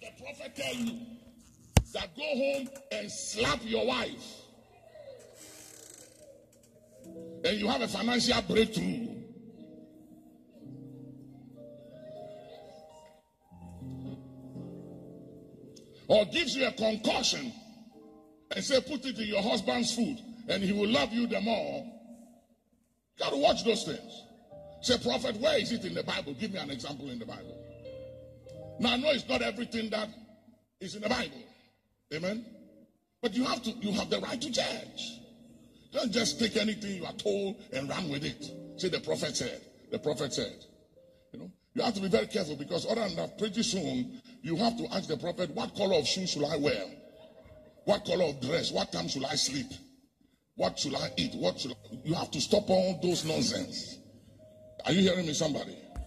the prophet tell you that go home and slap your wife, and you have a financial breakthrough. Or gives you a concussion and say put it in your husband's food and he will love you the more. You got to watch those things. Say, prophet, where is it in the Bible? Give me an example in the Bible. Now I know it's not everything that is in the Bible. Amen. But you have the right to judge. Don't just take anything you are told and run with it. Say the prophet said. The prophet said. You have to be very careful, because other than that, pretty soon you have to ask the prophet, what color of shoes should I wear? What color of dress? What time should I sleep? What should I eat? You have to stop all those nonsense. Are you hearing me, somebody?